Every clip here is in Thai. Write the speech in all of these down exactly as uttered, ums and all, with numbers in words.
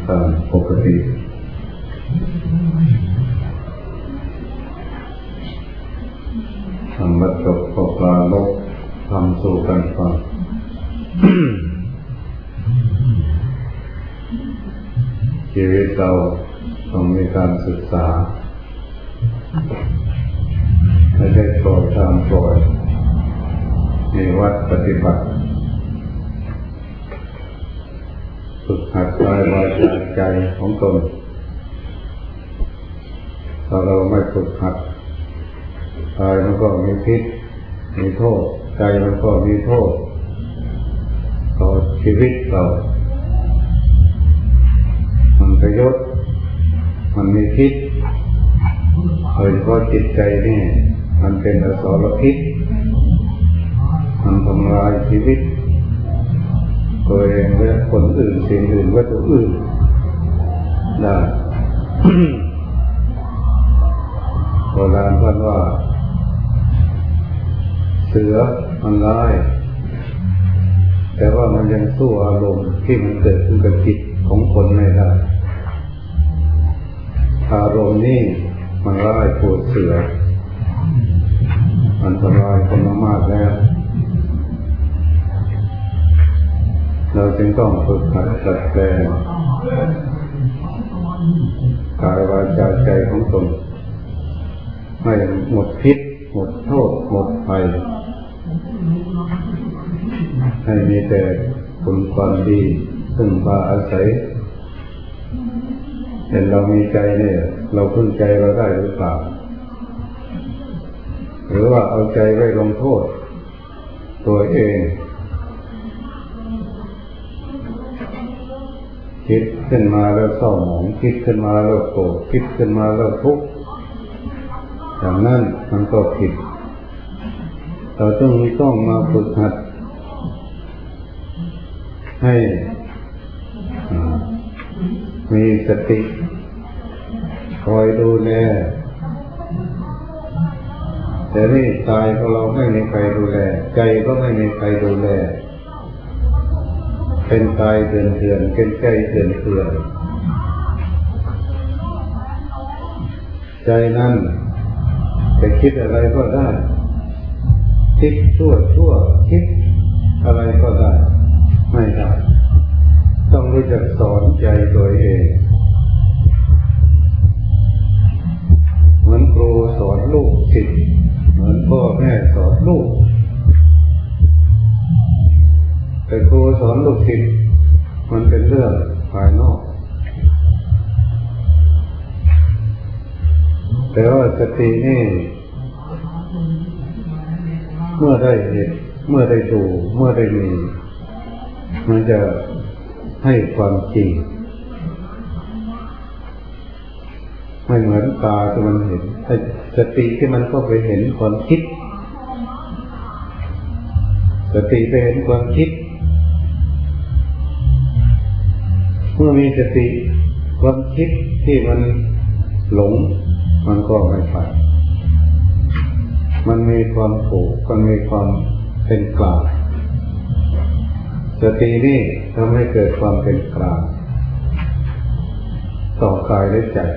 ตามปกติทำบัดจบก็ปลาลบทำสู่กันฟัง ชีวิตเราต้องมีการศึกษาไม่ใช่ปล่อยตามปล่อยมีวัดปฏิบัติฝึกหัดกายวาจาใจของตนถ้าเราไม่ฝึกหัดกายมันก็มีพิษมีโทษใจมันก็มีโทษต่อชีวิตเรามันประโยชน์มันมีพิษโดยเฉพาะจิตใจนี่มันเป็นอสรพิษมันทำลายชีวิตตัวเองและคนอื่นสิ่งอื่นวัตถุอื่นได้ โบราณท่านว่าเสือมันร้ายแต่ว่ามันยังสู้อารมณ์ที่มันเกิดขึ้นกับจิตของคนไม่ได้อารมณ์นี่มันร้ายกว่าเสือมันทำลายคนมากแล้วเราจึงต้องฝึกหัดดัดแปลงกายวาจาใจของตนให้หมดพิษหมดโทษหมดภัยให้มีแต่คุณความดีซึ่งพาอาศัยเห็นเรามีใจเนี่ยเราพึ่งใจเราได้หรือเปล่าหรือว่าเอาใจไว้ลงโทษตัวเองคิดขึ้นมาแล้วเศร้าหมองคิดขึ้นมาแล้วโกรธคิดขึ้นมาแล้วทุกข์อย่างนั้นมันก็ผิดเราต้องต้องมาฝึกหัดให้มีสติคอยดูแลแต่นี่กายของเราไม่มีใครดูแลใจก็ไม่มีใครดูแลเป็นกายเถื่อนเถื่อนเป็นใจเถื่อนเถื่อนใจนั้นจะคิดอะไรก็ได้คิดชั่วชั่วคิดอะไรก็ได้ไม่ได้ต้องรู้จักสอนใจตัวเองเหมือนครูสอนลูกศิษย์เหมือนพ่อแม่สอนลูกแต่ครูสอนลูกศิษย์มันเป็นเรื่องภายนอกแต่ว่าสตินี่เมื่อได้เห็นเมื่อได้ดูเมื่อได้มีมันจะให้ความจริงไม่เหมือนตาที่มันเห็นไอ้สติที่มันก็ไปเห็นความคิดสติไปเห็นความคิดเมื่อมีสติความคิดที่มันหลงมันก็ไม่ไปมันมีความถูกมันมีความเป็นกลางสตินี่ทำให้เกิดความเป็นกลางต่อกายและใจ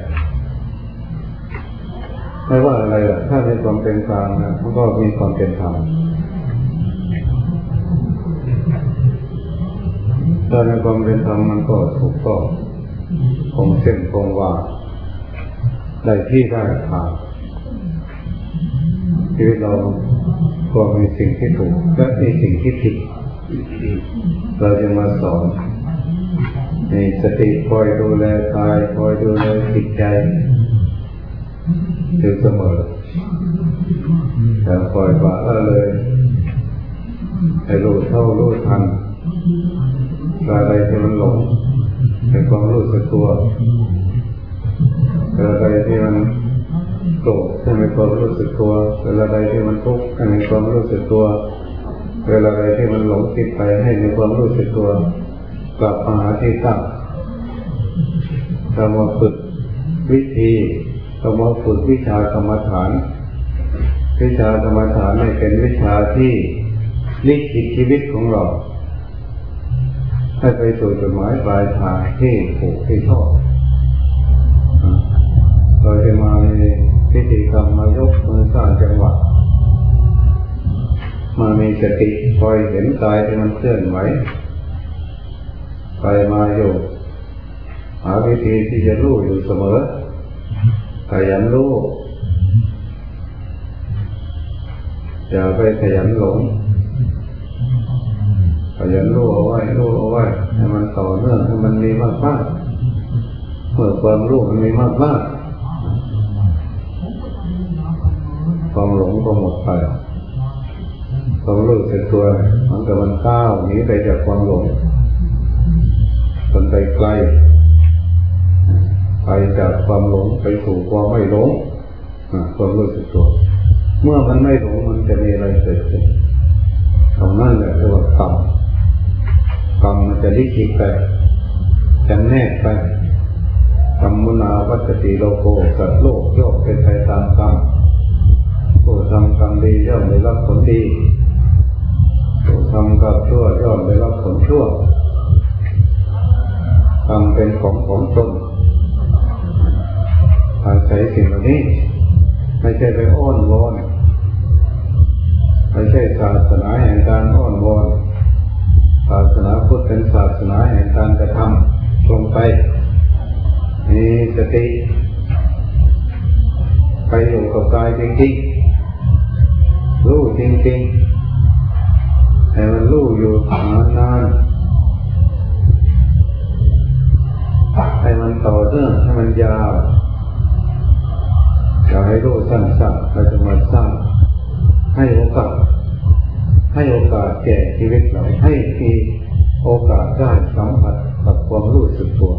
ไม่ว่าอะไรล่ะถ้ามีความเป็นกลางนะมันก็มีความเป็นธรรมถ้าในความเป็นธรรมมันก็ถูกต้องคงเส้นคงวาได้ที่ได้ทางชีวิตเราก็มีสิ่งที่ถูกและมีสิ่งที่ผิดเราจะมาสอนมีสติคอยดูแลกายคอยดูแลจิตใจอยู่เสมอแต่คอยว่าเลยให้รู้เท่ารู้ทันอะไรที่มันหลงในความรู้สึกตัวอะไรที่มันโกรธให้มีความรู้สึกตัวอะไรที่มันทุกข์ให้มีความรู้สึกตัวเวลาใดที่มันหลงคิดไปให้มีความรู้สึกตัวกลับมาหาที่ตั้งเรามาฝึกวิธีเรามาฝึกวิชากรรมฐานวิชากรรมฐานนี่เป็นวิชาที่ลิขิตชีวิตของเราให้ไปสู่จุดหมายปลายทางที่ถูกที่ชอบเราจะมาในพิธีกรรมมายกมือสร้างจังหวะมามีสติคอยเห็นกายที่มันเคลื่อนไหวไปมาอยู่หาวิธีที่จะรู้อยู่เสมอขยันรู้อย่าไปขยันหลงขยันรู้เอาไว้รู้เอาไว้ให้มันต่อเนื่องให้มันมีมากมากเมื่อความรู้มันมีมากมากความหลงก็หมดไปความรู้สึกตัวมันกับมันก้าวหนีไปจากความหลงมันไปไกลไปจากความหลงไปสู่ความไม่หลงความรู้สึกตัวเมื่อมันไม่หลงมันจะมีอะไรเกิดขึ้นตรงนั้นแหละเรียกว่ากรรมกรรมมันจะลิขิตไปจำแนกไปกรรมมุนาวัตติโลโกสัตว์โลกย่อมเป็นไปตามกรรมผู้ทำกรรมดีย่อมได้รับผลดีผู้ทำกรรมชั่วย่อมได้รับผลชั่วกรรมเป็นของของตนอาศัยสิ่งเหล่านี้ไม่ใช่ไปอ้อนวอนไม่ใช่ศาสนาแห่งการอ้อนวอนศาสนาพุทธเป็นศาสนาแห่งการกระทำลงไปมีสติไปอยู่กับกายจริงๆรู้จริงๆให้มันรู้อยู่นานๆให้มันต่อเนื่องให้มันยาวอย่าให้รู้สั้นๆเราจะมาสร้างให้โอกาสให้โอกาสแก่ชีวิตเราให้มีโอกาสได้สัมผัสกับความรู้สึกตัว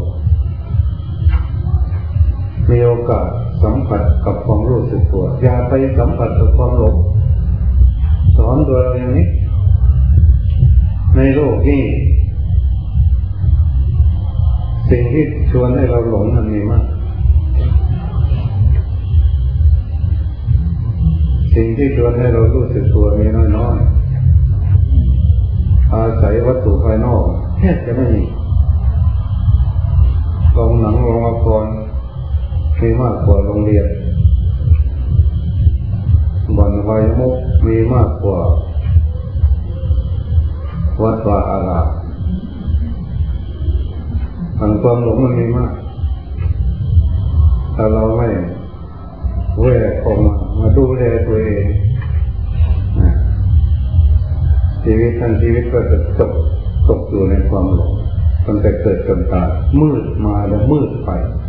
มีโอกาสสัมผัสกับความรู้สึกตัวอย่าไปสัมผัสกับความหลงสอนตัวเราอย่างนี้ในโลกนี้สิ่งที่ชวนให้เราหลงมันมีมากสิ่งที่ชวนให้เรารู้สึกตัวมีน้อยๆอาศัยวัตถุภายนอกแทบจะไม่มีโรงหนังโรงละครมีมากกว่าโรงเรียนบ่อนไฟมุกมีมากกว่าวัดวาอารามทางความหลงมันมีมากถ้าเราไม่แวกออกมามาดูแลตัวเองชีวิตทั้งชีวิตก็จะตกตกอยู่ในความหลงตั้งแต่เกิดจนตายมืดมาแล้วมืดไป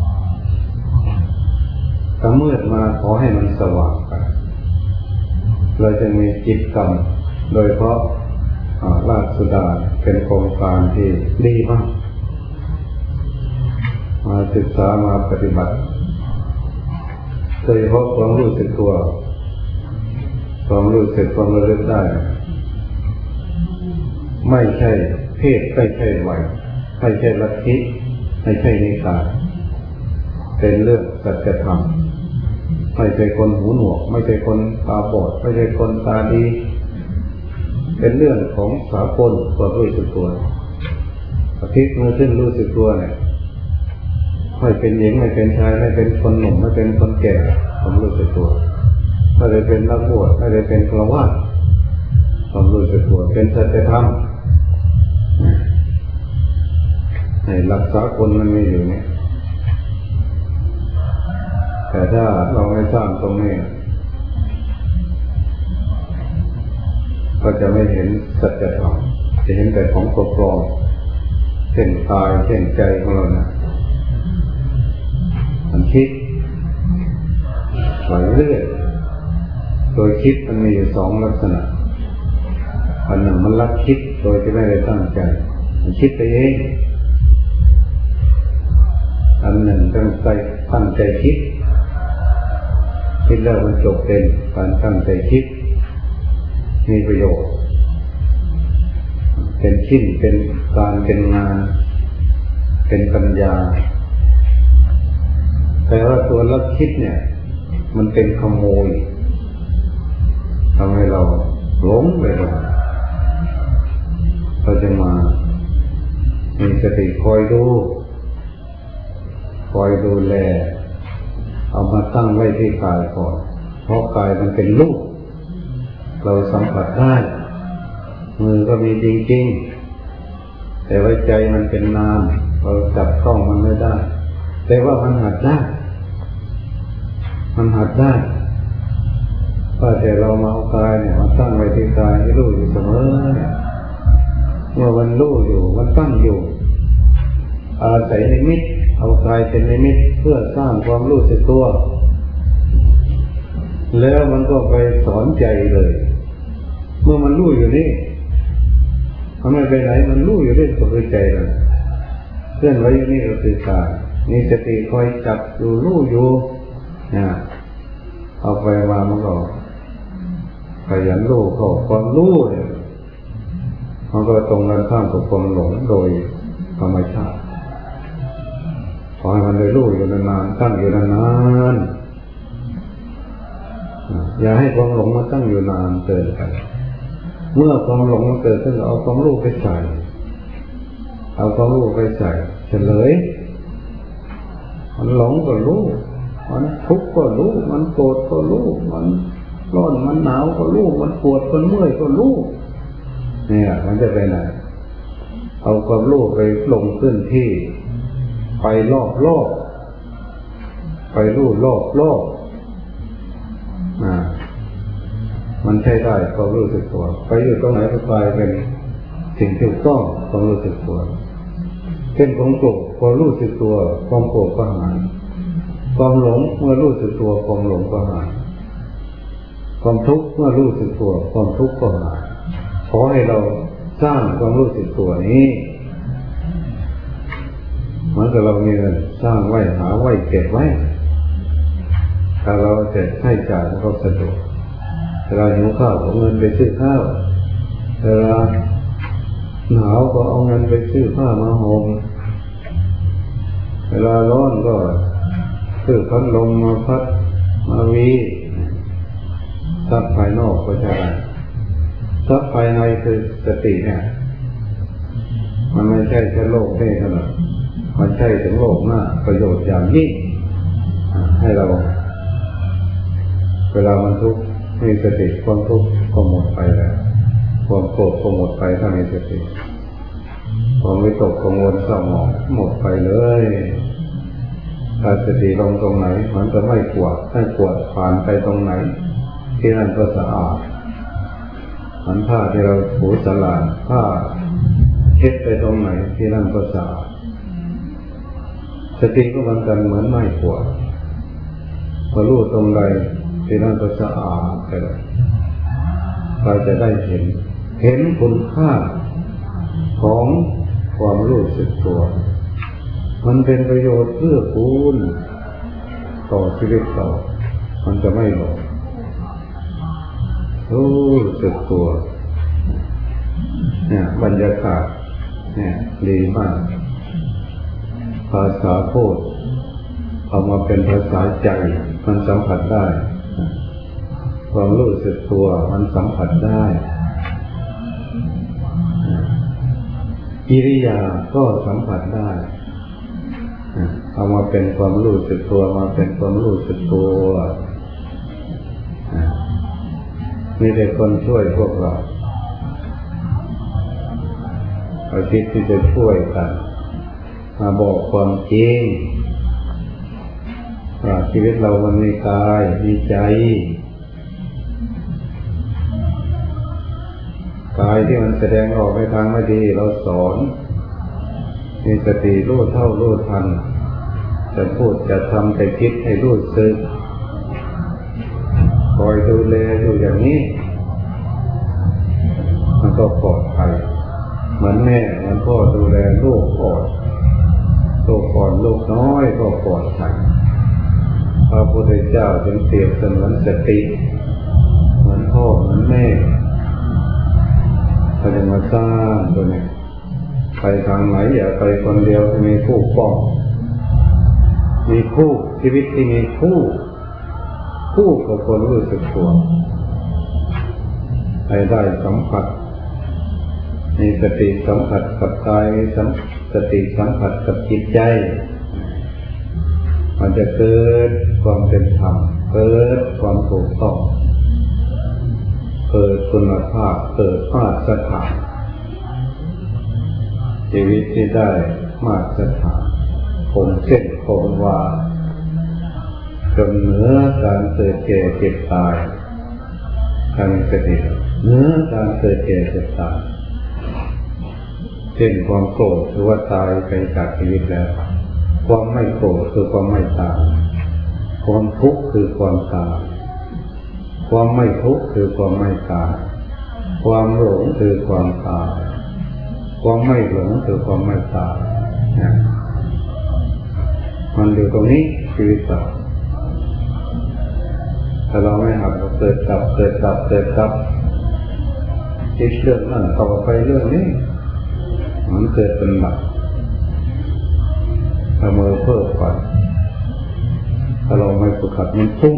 ถ้ามืดมาขอให้มันสว่างไปเราจะมีจิตกรรมโดยเพราะราชสุดาเป็นโครงการที่ดีมากมาศึกษามาปฏิบัติโดยเฉพาะความรู้สึกตัวความรู้สึกความระลึกได้ไม่ใช่เพศไม่ใช่วัยไม่ใช่ลัทธิไม่ใช่นิกายเป็นเรื่องสัจธรรมไม่ใช่คนหูหนวกไม่ใช่คนตาบอดไม่ใช่คนตาดีเป็นเรื่องของสากลความรู้สึกตัวอาทิตย์มือขึ้นรู้สึกตัวเนี่ยไม่เป็นหญิงไม่เป็นชายไม่เป็นคนหนุ่มไม่เป็นคนแก่ความรู้สึกตัวไม่ได้เป็นนักบวชไม่ได้เป็นฆราวาสความรู้สึกตัวเป็นสัจธรรมให้หลักสากลมันมีอยู่เนี่ยแต่ถ้าเราไม่สร้างตรงนี้ก็จะไม่เห็นสัจธรรมจะเห็นแต่ของปลอมเช่นกายเช่นใจของเรานะมันคิดไหลเรื่อยโดยคิดมันมีอยู่สองลักษณะอันหนึ่งมันลักคิดโดยที่ไม่ได้ตั้งใจมันคิดไปเองอันหนึ่งตั้งใจตั้งใจคิดคิดแล้วมันจบเป็นการตั้งใจคิดมีประโยชน์เป็นชิ้นเป็นการเป็นงานเป็นปัญญาแต่ว่าตัวลักคิดเนี่ยมันเป็นขโมยทำให้เราหลงไปหมดเราจะมามีสติคอยดูคอยดูแลเอามาตั้งไว้ที่กายก่อนเพราะกายมันเป็นรูปเราสัมผัสได้มือก็มีจริงๆแต่ว่าใจมันเป็นนามเราจับต้องมันไม่ได้แต่ว่ามันหัดได้มันหัดได้ว่าแต่เรามาเอากายเนี่ยมาตั้งไว้ที่กายให้รู้อยู่เสมอเมื่อมันรู้อยู่มันตั้งอยู่อาศัยนิมิตเอากายเป็นนิมิตเพื่อสร้างความรู้สึกตัวแล้วมันก็ไปสอนใจเลยเมื่อมันรู้อยู่นี่มันไม่ไปไหนมันรู้อยู่นี่ก็คือใจเราเคลื่อนไหวอยู่นี่ก็คือกายมีสติคอยจับอยู่รู้อยู่เนี่ยเอาไปมามันก็ขยันรู้เข้าความรู้เนี่ยมันก็ตรงกันข้ามกับความหลงโดยธรรมชาติขอให้มันได้รู้อยู่นานๆตั้งอยู่นานๆอย่าให้ความหลงมาตั้งอยู่นานเกินไปเมื่อความหลงมันเกิดขึ้นเอาความรู้ไปใส่เอาความรู้ไปใส่เฉลยมันหลงก็รู้มันทุกข์ก็รู้มันโกรธก็รู้มันร้อนมันหนาวก็รู้มันปวดมันเมื่อยก็รู้เนี่ยมันจะไปไหนเอาความรู้ไปลงขึ้นที่ไปรอบโลกไปรู้รอบโลกอ่ามันใช้ได้ความรู้สึกตัวไปอยู่ตรงไหนก็กลายเป็นสิ่งที่ถูกต้องความรู้สึกตัวเป็นของโกรธความรู้สึกตัวความโกรธก็หายความหลงเมื่อรู้สึกตัวความหลงก็หายความทุกข์เมื่อรู้สึกตัวความทุกข์ก็หายขอให้เราสร้างความรู้สึกตัวนี้เหมือนกับเรามีเงินสร้างไว้หาไว้เก็บไว้ถ้าเราจะให้จ่ายก็สะดวกเวลาหิวข้าวเอาเงินไปซื้อข้าวเวลาหนาวก็เอาเงินไปซื้อผ้ามาห่มเวลาร้อนก็ซื้อพัดลมมาพัดมาวีทรัพย์ภายนอกก็ใช่ทรัพย์ภายในคือสติเนี่ยมันไม่ใช่แค่โลกนี้เท่านั้นมันใช่ถึงโลกหน้าประโยชน์อย่างยิ่งให้เราเวลามันทุกข์มีสติความทุกข์ก็หมดไปแล้วความโกรธก็หมดไปถ้ามีสติความวิตกกังวลเศร้าหมองหมดไปเลยถ้าสติลงตรงไหนมันจะไม่กวาดไม่กวาดผ่านไปตรงไหนที่นั่นก็สะอาดมันผ้าที่เราถูสลานผ้าเช็ดไปตรงไหนที่นั่นก็สะอาดสติก็เหมือนกันเหมือนไม้กวาดพอรู้ตรงใดที่นั่นก็สะอาดไปเลยเราจะได้เห็นเห็นคุณค่าของความรู้สึกตัวมันเป็นประโยชน์เพื่อคุณต่อชีวิตเรามันจะไม่หลงรู้สึกตัวเนี่ยบรรยากาศเนี่ยดีมากภาษาพูดเอามาเป็นภาษาใจมันสัมผัสได้ความรู้สึกตัวมันสัมผัสได้กิริยาก็สัมผัสได้เอามาเป็นความรู้สึกตัวมาเป็นความรู้สึกตัวมีแต่คนช่วยพวกเราเราคิดที่จะช่วยกันมาบอกความจริงว่าชีวิตเรามันมีกายมีใจกายที่มันแสดงออกในทางไม่ดีเราสอนมีสติรู้เท่ารู้ทันจะพูดจะทำจะคิดให้รู้สึกคอยดูแลอยู่อย่างนี้มันก็ปลอดภัยเหมือนแม่เหมือนพ่อดูแลลูกอ่อนลูกอ่อนลูกน้อยก็ปลอดภัยพระพุทธเจ้าจึงเปรียบเสมือนสติเหมือนพ่อเหมือนแม่เขาจะมาสร้างตัวนี้ไปทางไหนอย่าไปคนเดียวมีคู่ป้องมีคู่ชีวิตที่มีคู่คู่กับคนรู้สึกตัวให้ได้สัมผัสมีสติสัมผัสกับกายมีสสติสัมผัสกับจิตใจมันจะเกิดความเป็นธรรมเกิดความถูกต้องเกิดคุณภาพเกิดมาตรฐานชีวิตที่ได้มาตรฐานคงเส้นคงวาจนเหนือการเกิดแก่เจ็บตายทางสติเหนือการเกิดแก่เจ็บตายเช่นความโกรธหรือว่าตายไปจากชีวิตแล้วความไม่โกรธคือความไม่ตายความทุกข์คือความตายความไม่ทุกข์คือความไม่ตายความหลงคือความตายความไม่หลงคือความไม่ตายมันอยู่ตรงนี้ชีวิตเราถ้าเราไม่หัดเราเกิดดับเกิดดับเกิดดับคิดเรื่องนั้นต่อไปเรื่องนี้มันเกิดเป็นหลักถ้ามือเพิ่มไปถ้าเราไม่ฝึกหัดมันพุ่ง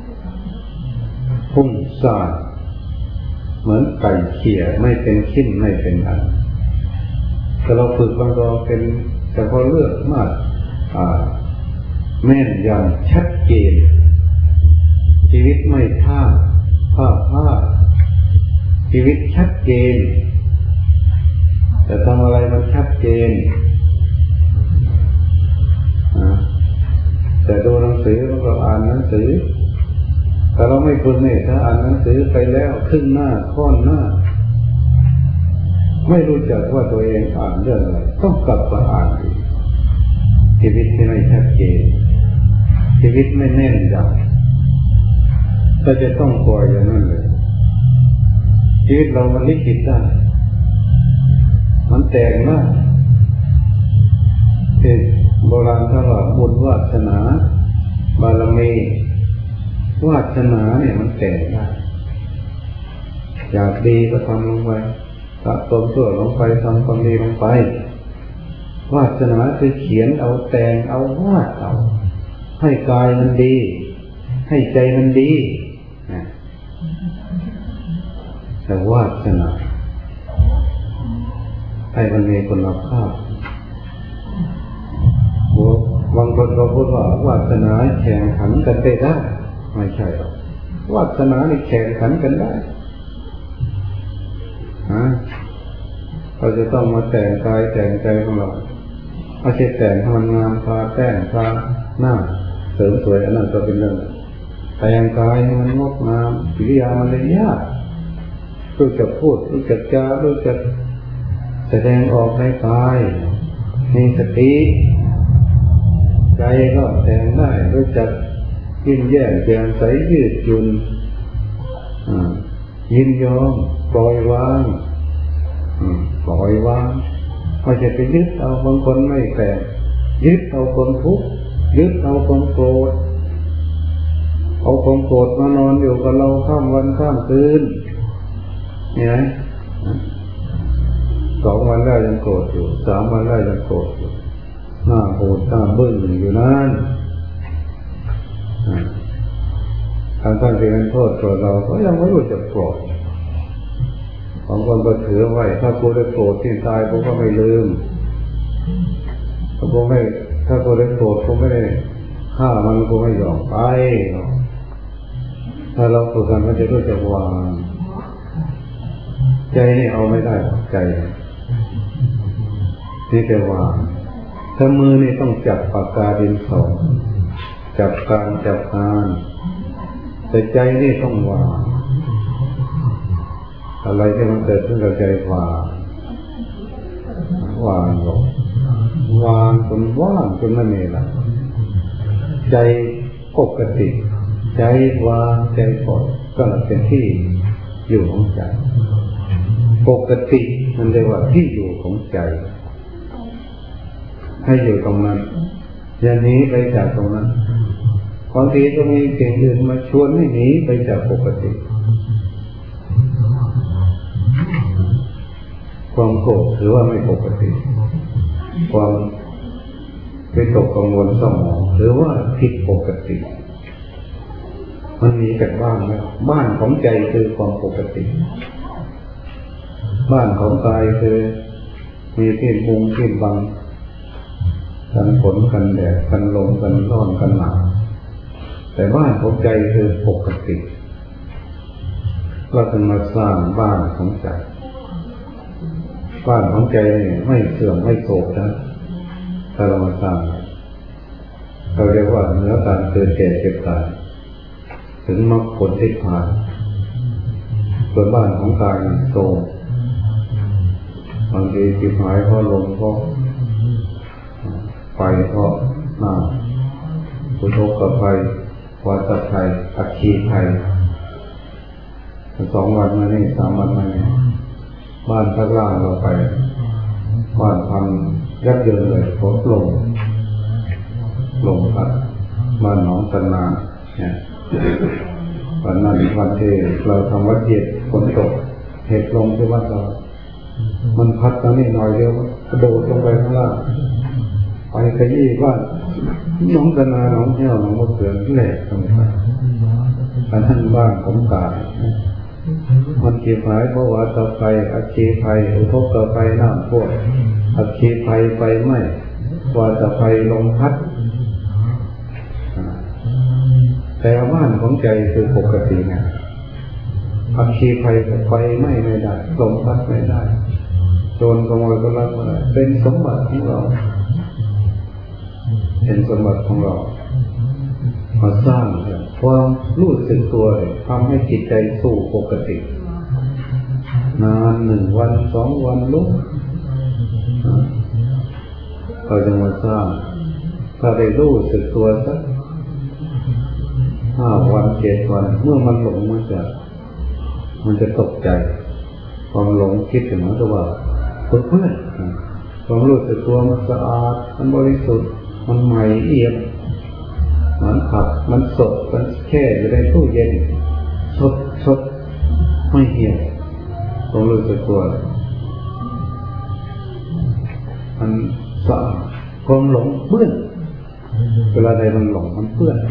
พุ่งซ่านเหมือนไก่เขี่ยไม่เป็นชิ้นไม่เป็นอันถ้าเราฝึกมันก็เป็นเฉพาะเรื่องมากแม่นยำชัดเจนชีวิตไม่พลาดพลาดพลาดชีวิตชัดเจนแต่ทำอะไรมันชัดเจนแต่ดูหนังสือมันก็อ่านหนังสือแต่เราไม่ฝึกเนี่ยถ้าอ่านหนังสือไปแล้วครึ่งหน้าค่อนหน้าไม่รู้จักว่าตัวเองอ่านเรื่องอะไรต้องกลับมาอ่านอีกชีวิตที่ไม่ชัดเจนชีวิตไม่แน่นยำก็จะต้องปล่อยอย่างนั้นเลยชีวิตเรามันลิขิตได้มันแต่งมากที่โบราณท่านว่าบุญวาสนาบารมีวาสนาเนี่ยมันแต่งได้อยากดีก็ทำลงไปสะสมชั่วลงไปทำความดีลงไปวาสนาคือเขียนเอาแต่งเอาวาดเอาให้กายมันดีให้ใจมันดีแต่วาสนาให้มันมีคุณภาพบางคนก็พูดว่าวาสนาแข่งขันกันได้ไม่ใช่หรอกวาสนานี่แข่งขันกันได้ฮะเราจะต้องมาแต่งกายแต่งใจของเราเอาเช็ดแต่งให้มันงามทาแป้งทาหน้าเสริมสวยอันนั้นก็เป็นเรื่องแต่งกายให้มันงดงามกิริยามันเลยยากรู้จักพูดรู้จักจารู้จักแสดงออกในกายมีสติใจก็แต่งได้รู้จักยิ้มแย้มแจ่มใสยืดหยุ่นยินยอมปล่อยวางปล่อยวางไม่ใช่ไปยึดเอาบางคนไม่แต่ยึดเอาคนทุกข์ยึดเอาคนโกรธเอาคนโกรธมานอนอยู่กับเราข้ามวันข้ามคืนนี่ไงสองวันแรกยังโกรธอยู่สามวันแรกยังโกรธอยู่หน้าโหดหน้าบึ้งอยู่นั่นทางท่านที่เป็นโทษตัวเราก็ยังไม่รู้จักโกรธบางคนก็ถือไว้ถ้ากูได้โกรธที่ตายกูก็ไม่ลืมถ้ากูไม่ถ้ากูได้โกรธกูไม่ได้ฆ่ามันกูไม่ยอมไปถ้าเราฝึกกันมันจะรู้จักวางใจนี่เอาไม่ได้ใจนี่แต่วางถ้ามือนี่ต้องจับปากกาดินสอจับการจับงานแต่ใจนี่ต้องวางอะไรที่มันเกิดขึ้นกับใจวางวางลงวางจนว่างจนไม่มีละใจปกติใจวางใจปล่อยก็เป็นที่อยู่ของใจปกติมันเรียกว่าที่อยู่ของใจให้อยู่ตรงนั้นอย่าหนีไปจากตรงนั้นบางทีก็มีสิ่งอื่นมาชวนให้หนีไปจากปกติความโกรธหรือว่าไม่ปกติความวิตกกังวลเศร้าหมองหรือว่าผิดปกติมันมีกันบ้างแล้วบ้านของใจคือความปกติบ้านของกายคือมีที่มุงที่บังกันฝนกันแดดกันลมกันร้อนกันหนาวแต่บ้านของใจคือปกติเราต้องมาสร้างบ้านของใจบ้านของใจนี่ไม่เสื่อมไม่โศกนะถ้าเรามาสร้างเราเรียกว่าเนื้อการเกิดแก่เจ็บตายถึงมรรคผลนิพพานส่วนบ้านของกายโศกบางทีจิตหายเพราะลมเพราะไฟเพราะน้ำอุทกภัยวัฏภัยอัคคีภัยสองวันมานี่สามวันมานี่บ้านข้างล่างเราไปบ้านพังยับเยินเลยฝนลงลงพัดบ้านหนองตะนาเนี่ยวันนั้นวันที่เราทำวัดเย็ดฝนตกเห็ดลงที่วัดเรามันพัดตอนนี้หน่อยเดียวกระโดดลงไปข้างล่างไปขยี้บ้านหนองตะนาหนองเหี้ยวหนองมะเขือแหลกตรงนี้อันนั้นบ้านผมตายมันเกี่ยวหายเพราะว่าต่อไปอัคคีภัยอุทกภัยน้ำท่วมอัคคีภัยไฟไหม้วัฏภัยลมพัดแต่บ้านของใจคือปกติไงอัคคีภัยไฟไหม้ไม่ได้ลมพัดไม่ได้โจรขโมยก็ลักไม่ได้เป็นสมบัติของเราเป็นสมบัติของเรามาสร้างความรู้สึกตัวทำให้จิตใจสู่ปกตินานหนึ่งวันสองวันลุกเราจะมาสร้างถ้าได้รู้สึกตัวสักห้าวันเจ็ดวันเมื่อมันหลงมันจะมันจะตกใจความหลงคิดถึงมันก็ว่าเพื่อนความรู้สึกตัวมันสะอาดมันบริสุทธิ์มันใหม่เอี่ยมมันผักมันสดมันแช่อยู่ในตู้เย็นสดสดไม่เหี่ยวความรู้สึกตัวมันสะอาดความหลงเปื้อนเวลาใดมันหลงมันเปื้อน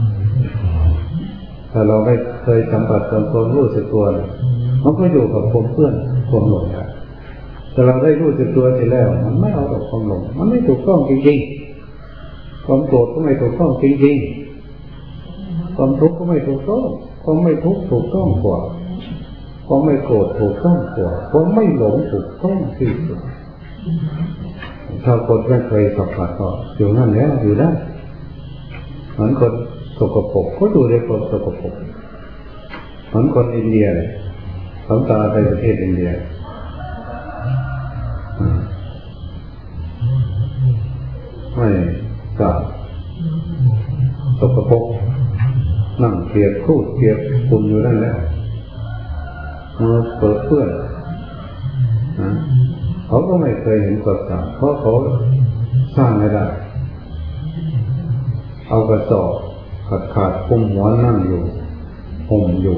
ถ้าเราไม่เคยสัมผัสกับความรู้สึกตัวมันก็อยู่กับความเปื้อนความหลงได้แต่เราได้รู้สึกตัวเสร็จแล้วมันไม่เอากับความหลงมันไม่ถูกต้องจริงๆความโกรธก็ไม่ถูกต้องจริงๆความทุกข์ก็ไม่ถูกต้องความไม่ทุกข์ถูกต้องกว่าความไม่โกรธถูกต้องกว่าความไม่หลงถูกต้องที่สุดถ้าคนไม่เคยสัมผัสก็อยู่นั่นแล้วอยู่ได้เหมือนคนสกปรกก็อยู่ในคนสกปรกเหมือนคนอินเดียเลยหลวงตาไปประเทศอินเดียไม่กล้าสกปรกนั่งเปียกพูดเปียกคุณอยู่นั่นแหละมือเปิดเปื้อนนะเขาก็ไม่เคยเห็นความสะอาดเพราะเขาสร้างไม่ได้เอากระสอบขาดขาดคุมหัวนั่งอยู่ห่มอยู่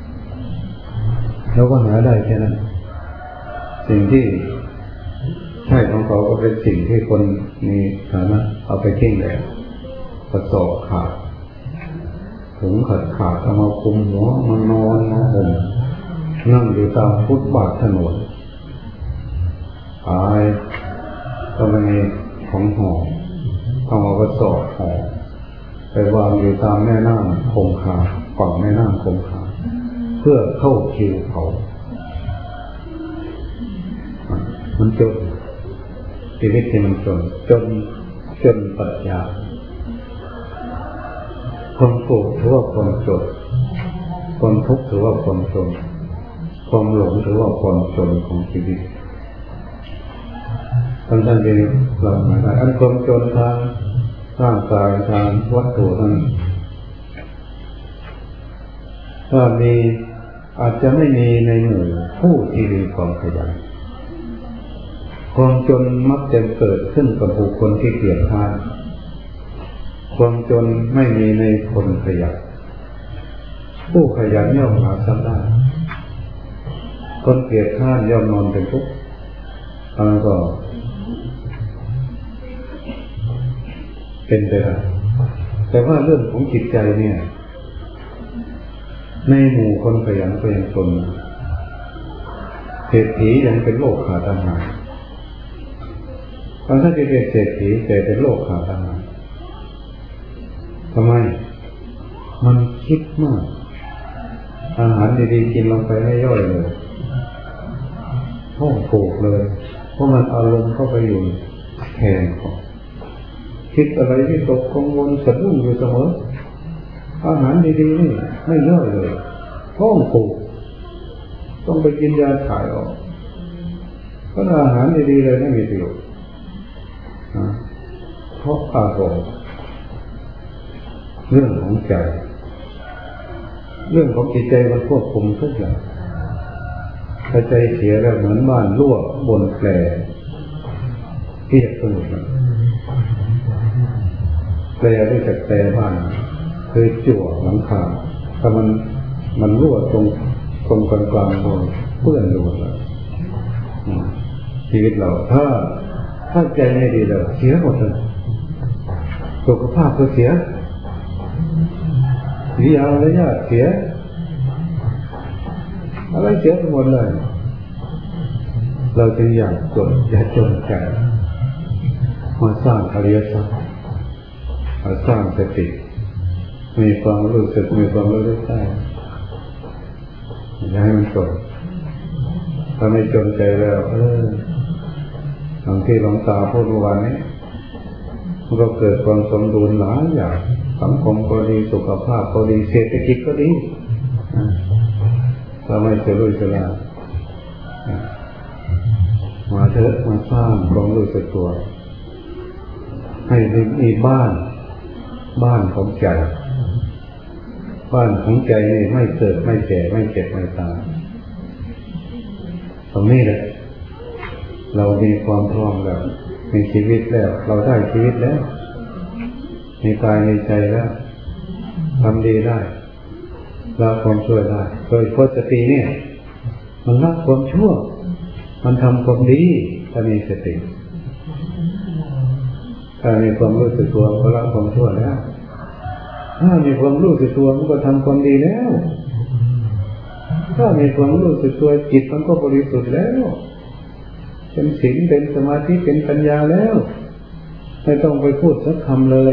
แล้วก็หาได้แค่นั้นสิ่งที่ใช่ของเขาก็เป็นสิ่งที่คนมีฐานะเอาไปทิ้งแล้วกระสอบขาดถุงขาดขาดเอามาคุมหัวมานอนมาห่มนั่งอยู่ตามฟุตบาทถนนตายก็ไม่มีของห่อเอามากระสอบห่อไปวางอยู่ตามแม่น้ำคงคาฝั่งแม่น้ำคงคาเพื่อเข้าคิวเขามันจนชีวิตที่มันจนจนจนปัญญาความโกรธถือว่าความจนความทุกข์ถือว่าความจนความหลงถือว่าความจนของชีวิตท่านท่านเองเราหมายถึงอันความจนทางร่างกายทางวัตถุนั้นถ้ามีอาจจะไม่มีในหมู่ผู้ที่มีความขยันความจนมักจะเกิดขึ้นกับบุคคลที่เกียจคร้านความจนไม่มีในคนขยันผู้ขยันย่อมหาทรัพย์ได้คนเกียจคร้านย่อมนอนเป็นทุกข์แล้วก็เป็นไปได้แต่ว่าเรื่องของจิตใจเนี่ยในหมู่คนขยันก็ยังจนเศรษฐียังเป็นโรคขาดอาหารตอนท่านที่เป็นเศรษฐีแต่เป็นโรคขาดอาหารทำไมมันคิดมากอาหารดีๆกินลงไปไม่ย่อยเลยท้องผูกเลยเพราะมันอารมณ์เข้าไปอยู่แทนของคิดอะไรที่ตกกังวลสะดุ้งอยู่เสมออาหารดีๆนี่ไม่ย่อยเลยท้องผูกต้องไปกินยาถ่ายออกเพราะอาหารดีๆเลยไม่มีประโยชน์เพราะอารมณ์เรื่องของใจเรื่องของจิตใจมันควบคุมทุกอย่างถ้าใจเสียแล้วเหมือนบ้านรั่วบนแผลเปียกไปหมดเลยแผลรู้จักแผลบ้านคือจั่วหลังคาถ้ามันมันรั่วตรงตรงกลางกลางโดนเปื้อนโดนแล้วชีวิตเราถ้าถ้าใจไม่ดีเลยเสียหมดเลยสุขภาพก็เสียวิญญาณอะไรเนี่ยเสียอะไรเสียหมดเลยเราจึงอยากจนอยากจนใจมาสร้างอริยสัจมาสร้างสติมีความรู้สึกมีความรู้สึกได้อย่าให้มันจนถ้าไม่จนใจแล้วเออบางทีหลวงตาพูดเมื่อวานนี้มันก็เกิดความสมดุลหลายอย่างสังคมก็ดีสุขภาพก็ดีเศรษฐกิจก็ดีถ้าไม่เฉลียวฉลาดมาเถอะมาสร้างความรู้สึกตัวให้มีบ้านบ้านของใจบ้านของใจนี่ไม่เกิดไม่แก่ไม่เจ็บไม่ตายตรงนี้แหละเรามีความพร้อมแล้วมีชีวิตแล้วเราได้ชีวิตแล้วมีกายมีใจแล้วทำดีได้ละความชั่วได้โดยพสติเนี่ยมันละความชั่วมันทำความดีถ้ามีสติถ้ามีความรู้สึกตัวก็ละความชั่วแล้วถ้ามีความรู้สึกตัวมันก็ทำความดีแล้วถ้ามีความรู้สึกตัวจิตมันก็บริสุทธิ์แล้วเป็นศีลเป็นสมาธิเป็นปัญญาแล้วไม่ต้องไปพูดสักคำเลย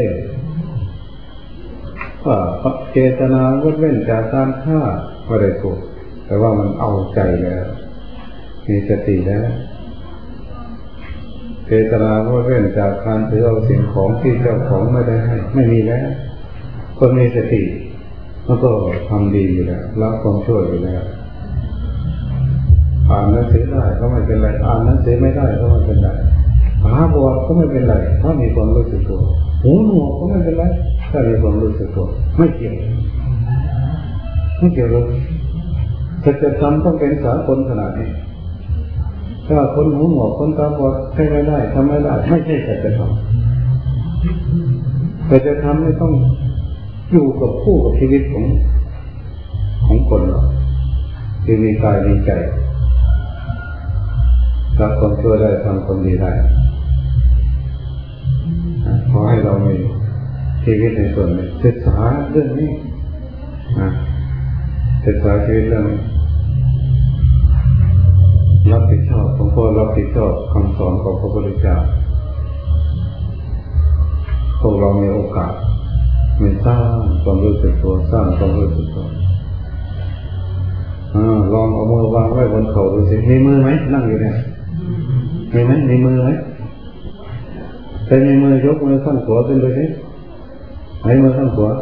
ว่าเจตนางดเว้นจากการฆ่าไม่ได้พูดแต่ว่ามันเอาใจแล้วมีสติแล้วเจตนางดเว้นจากการถือเอาสิ่งของที่เจ้าของไม่ได้ให้ไม่มีแล้วคนมีสติมันก็ทำดีอยู่แล้วละความชั่วอยู่แล้วอ่านหนังสือได้ก็ไม่เป็นไรอ่านหนังสือไม่ได้ก็ไม่เป็นไรตาบอดก็ไม่เป็นไรถ้ามีความรู้สึกตัวหูหนวกก็ไม่เป็นไรถ้ามีความรู้สึกตัวไม่เกี่ยวไม่เกี่ยวเลยสัจธรรมต้องเป็นสากลขนาดนี้ถ้าคนหูหนวกคนตาบอดใช้ไม่ได้ทำไม่ได้ไม่ใช่สัจธรรมสัจธรรมไม่ต้องอยู่กับคู่กับชีวิตของของคนเราที่มีกายมีใจรับความชั่วได้ทำความดีได้ขอให้เรามีชีวิตในส่วนนี้ศึกษาเรื่องนี้ศึกษาชีวิตเรื่องรับผิดชอบของพ่อรับผิดชอบคำสอนของพระพุทธเจ้าพวกเรามีโอกาสมีสร้างความรู้สึกตัวสร้างความรู้สึกตัวลองเอามือวางไว้บนเข่าดูสิมีมือไหมนั่งอยู่เนี่ยมีไหมมีมือไหมใครมีมือยกมือข้างขวาขึ้นดูสิไหนมือข้างขวา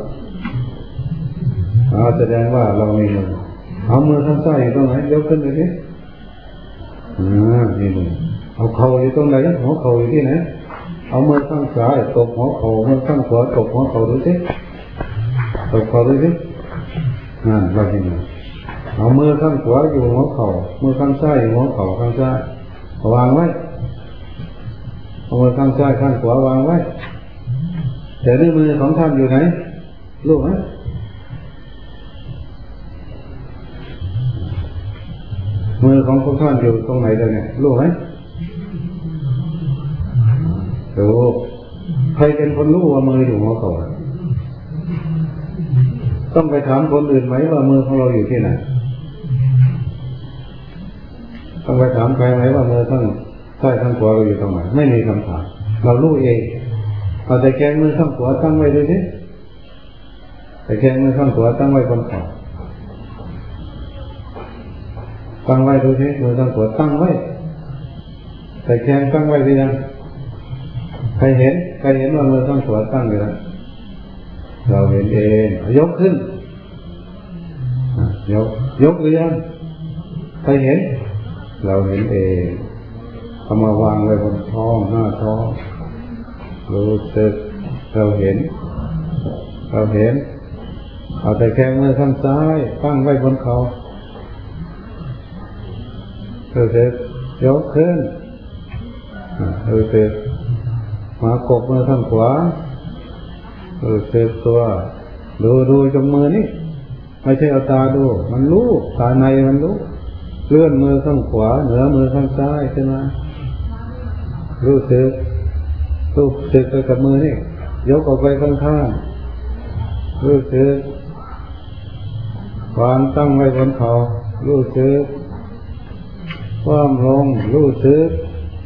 แสดงว่าเรามีมือเอามือข้างซ้ายอยู่ตรงไหนยกขึ้นดูสิอ่ามีมือเอาเข่าอยู่ตรงไหนหัวเข่าอยู่ที่ไหนเอามือข้างซ้ายตบหัวเข่ามือข้างขวาตบหัวเข่าดูสิตบเข่าดูสินั่นเราเห็นไหมเอามือข้างขวาอยู่หัวเข่ามือข้างซ้ายอยู่หัวเข่าข้างซ้ายวางไว้เอามือข้างซ้ายข้างขวาวางไว้แต่ในมือของท่านอยู่ไหนรู้ไหมมือของพวกท่านอยู่ตรงไหนเดี๋ยวนี้รู้ไหมรู้ใครเป็นคนรู้ว่ามืออยู่หัวเข่าต้องไปถามคนอื่นไหมว่ามือของเราอยู่ที่ไหนต้องไปถามใครไหมว่ามือข้างซ้ายข้างขวาเราอยู่ตรงไหนไม่มีคำถามเรารู้เองเอาแต่แขนมือข้างขวาตั้งไว้ดูสิแต่แขนมือข้างขวาตั้งไว้บนขาตั้งไว้ดูสิมือข้างขวาตั้งไว้แต่แขนตั้งไว้หรือยังใครเห็นใครเห็นว่ามือข้างขวาตั้งอยู่แล้วเราเห็นเองยกขึ้นยกยกหรือยังใครเห็นเราเห็นเองเอามาวางไว้บนท้องหน้าท้องรู้สึกเราเห็นเราเห็นเอาแต่แค่มือข้างซ้ายตั้งไว้บนเขารู้สึกยกขึ้นรู้สึกมากบมือข้างขวารู้สึกตัวดูดูจมมือนี่ไม่ใช่เอาตาดูมันรู้ตาในมันรู้เลื่อนมือข้างขวาเหนือมือข้างซ้ายใช่ไหมรู้สึกรู้สึกไปกับมือนี่ยกออกไปข้างๆรู้สึกวางตั้งไว้บนเขารู้สึกคว่ำลงรู้สึก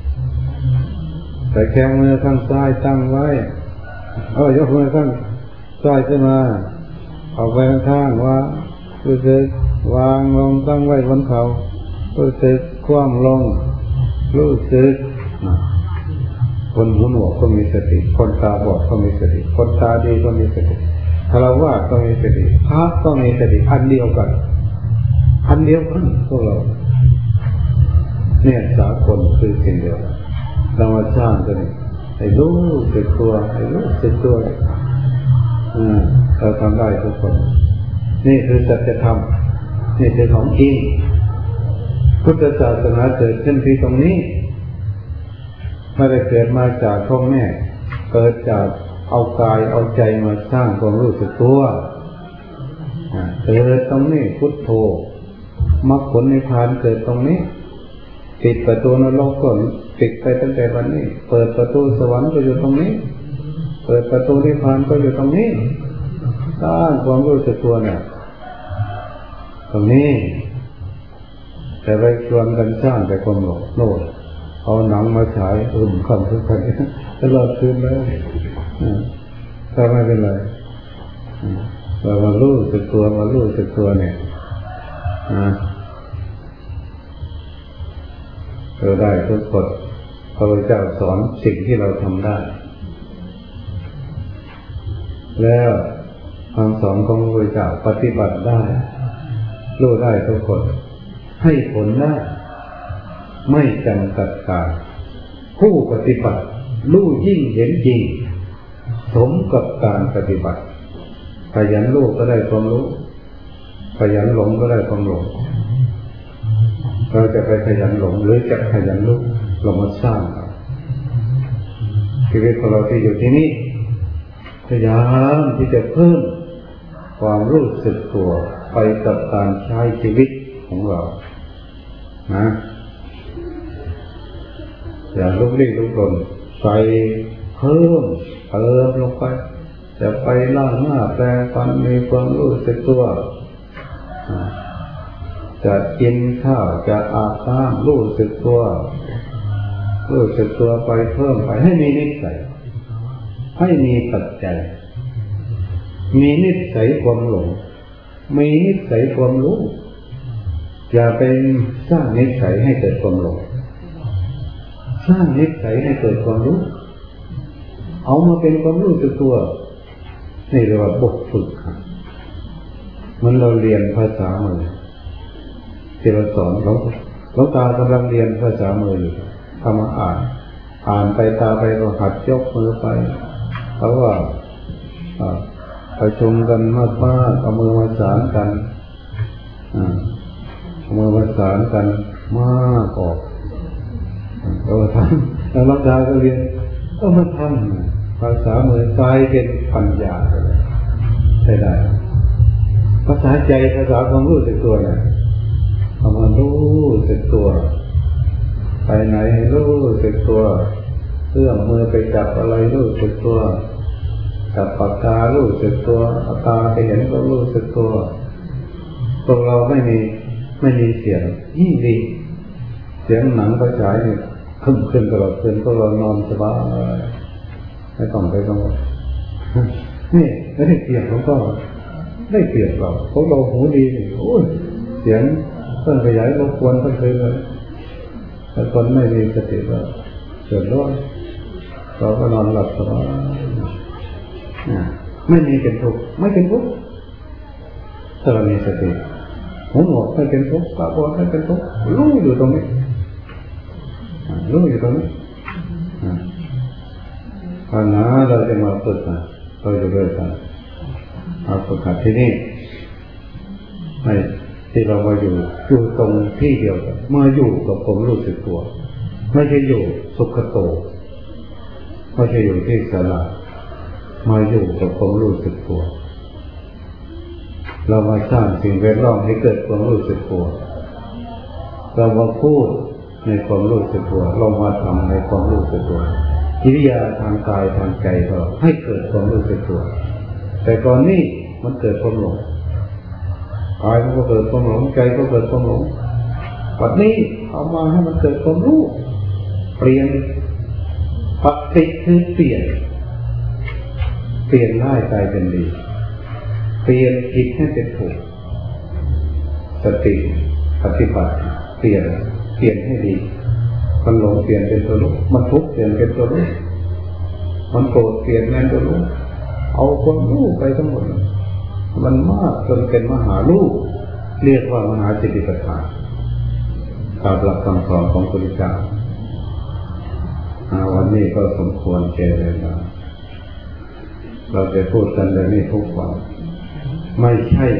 แต่แข้งมือข้างซ้ายตั้งไว้เอายกมือข้างซ้ายขึ้นมาออกไปข้างๆว่ารู้สึกวางลงตั้งไว้บนเขารู้สึกคว่ำลงรู้สึกคนหูหนวกก็มีสติคนตาบอดก็มีสติคนตาดีก็มีสติฆราวาสก็มีสติพระก็มีสติอันเดียวกันอันเดียวกันพวกเราเนี่ยสากลคือสิ่งเดียวเรามาสร้างตัวนี้ให้รู้สึกตัวให้รู้สึกตัวอ่าเราทำได้ทุกคนนี่คือสัจธรรมนี่คือของจริงพุทธศาสนาเกิดขึ้นที่ตรงนี้ไม่ได้เกิดมาจากพ่อแม่เกิดจากเอากายเอาใจมาสร้างความรู้สึกตัวเกิดตรงนี้พุทโธมรรคผลนิพพานเกิดตรงนี้ปิดประตูนรกก็ปิดไปตั้งแต่วันนี้เปิดประตูสวรรค์ก็อยู่ตรงนี้เปิดประตูนิพพานก็อยู่ตรงนี้สร้างความรู้สึกตัวเนี่ยตรงนี้แต่ไปชวนกันสร้างแต่ความหลงโน่นเอาหนังมาฉายอุ่นคำทุกคนตลอดคืนเลยถ้าไม่เป็นไรเรามารู้สึกตัวมารู้สึกตัวเนี่ยเราได้ทุกคนพระพุทธเจ้าสอนสิ่งที่เราทำได้แล้วคำสอนของพระพุทธเจ้าปฏิบัติได้รู้ได้ทุกคนให้ผลได้ไม่จำกัดการผู้ปฏิบัติรู้ยิ่งเห็นจริงสมกับการปฏิบัติขยันรู้ก็ได้ความรู้ขยันหลงก็ได้ความหลงเราจะไปขยันหลงหรือจะขยันรู้เรามาสร้างเอาชีวิตของเราที่อยู่ที่นี่พยายามที่จะเพิ่มความรู้สึกตัวไปกับการใช้ชีวิตของเรานะอย่าลุกลี้ลุกลนใส่เพิ่มเติมลงไปจะไปล้างหน้าแปรงฟันมีความรู้สึกตัวจะกินข้าวจะอาบน้ำรู้สึกตัวรู้สึกตัวไปเพิ่มไปให้มีนิสัยให้มีปัจจัยมีนิสัยความหลงมีนิสัยความรู้อย่าเป็นสร้างนิสัยให้เกิดความหลงสร้างนิสัยให้เกิดความรู้เอามาเป็นความรู้สึกตัวนี่เรียกว่าบทฝึกมันเราเรียนภาษามือที่เราสอนหลวงหลวงตากำลังเรียนภาษามืออยู่ทำมาอ่านอ่านไปตาไปก็หัดยกมือไปเพราะว่าประชุมกันมากมากเอามือมาสานกันเอามือมาสานกันมากออกเราทำแล้วหลวงตาก็เรียนก็มาทำภาษามือกลายเป็นปัญญาไปเลยใช่ได้ภาษาใจภาษาความรู้สึกตัวเนี่ยเอามารู้สึกตัวไปไหนรู้สึกตัวเอื้อมมือไปจับอะไรรู้สึกตัวจับปากการู้สึกตัวตาไปเห็นก็รู้สึกตัวพวกเราไม่มีไม่มีเสียงยิ่งดีเสียงหนังไปฉายเนี่ยขึ้นขึ้นตลอดคืนก็เรานอนสบายไม่ต้องไปกังวลนี่ไม่ได้เปรียบเขาก็ได้เปรียบเราเพราะเราหูดีนี่โอ้ยเสียงเครื่องขยายรบกวนทั้งคืนเลยแต่คนไม่มีสติก็เกิดร้อนเราก็นอนหลับสบายไม่มีเป็นทุกข์ไม่เป็นทุกข์ถ้าเรามีสติหูหนวกไม่เป็นทุกข์ตาบอดไม่เป็นทุกข์รู้อยู่ตรงนี้รู้อยู่ตรงนี้ปัญหาเราจะมาฝึกนะเราจะเริ่มกันมาฝึกหัดที่นี่ให้ที่เรามาอยู่อยู่ตรงที่เดียวกันมาอยู่กับความรู้สึกตัวไม่ใช่อยู่สุขโตไม่ใช่อยู่ที่ศาลามาอยู่กับความรู้สึกตัวเรามาสร้างสิ่งแวดล้อมให้เกิดความรู้สึกตัวเรามาพูดในความรู้สึกตัวเรามาทำในความรู้สึกตัวกิริยาทางกายทางใจเราให้เกิดความรู้สึกตัวแต่ก่อนนี้มันเกิดความหลงกายมันก็เกิดความหลงใจก็เกิดความหลงปัจจุบันนี้เอามาให้มันเกิดความรู้เปลี่ยนปฏิคือเปลี่ยนเปลี่ยนร้ายกลายเป็นดีเปลี่ยนผิดให้เป็นถูกสติปฏิบัติเปลี่ยนเปลี่ยนให้ดีมันหลงเปลี่ยนเป็นตัวรู้มันทุกข์เปลี่ยนเป็นตัวรู้มันโกรธเปลี่ยนเป็นตัวรู้เอาความรู้ไปทั้งหมดมันมากจนเป็นมหารู้เรียกว่ามหาสติปัฏฐานตามหลักคำสอนของพระพุทธเจ้าวันนี้ก็สมควรแก่เวลาเราจะพูดกันแบบนี้ทุกวันไม่ใช่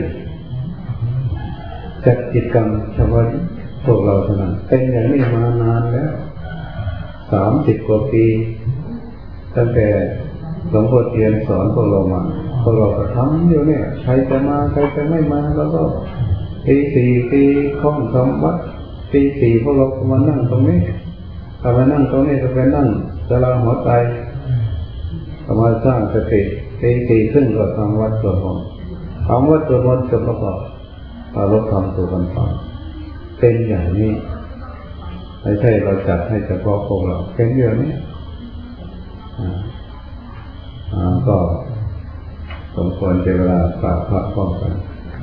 จัดกิจกรรมเฉพาะพวกเราเท่านั้นเป็นอย่างนี้มานานแล้วสามสิบกว่าปีตั้งแต่หลวงพ่อเทียนสอนพวกเรามาพวกเราก็ทำอยู่เนี่ยใครจะมาใครจะไม่มาแล้วก็ตีสี่ตีข้องทำวัดตีสี่พวกเราก็มานั่งตรงนี้ถ้ามานั่งตรงนี้จะไปนั่งจะลาหัวใจก็มาสร้างสติตีสี่ซึ่งก็ทำวัดตัวมนต์ทำวัดตัวมนต์จบแล้วก็เราลดทำตัวกันฟังเป็นอย่างนี้ไม่ใช่เราจัดให้เฉพาะพวกเราเป็นอย่างนี้ก็สมควรเวลากราบพระพร้อมกัน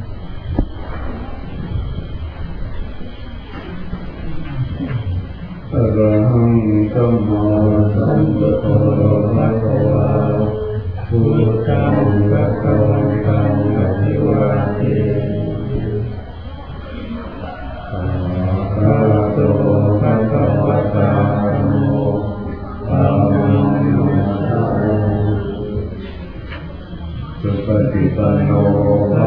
อะระหังสัมมาสัมพุทโธภะคะวะพุทธังภะคะวันตังอะภิวาเทอะระหะโตภะคะวะตาธัมโมธัมมังนัสสามิสุปฏิปันโนภะ